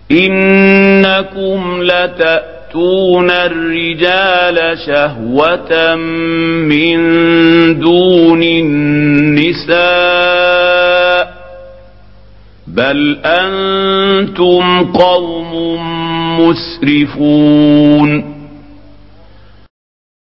إنكم لتأتون الرجال شهوة من دون النساء بل أنتم قوم مسرفون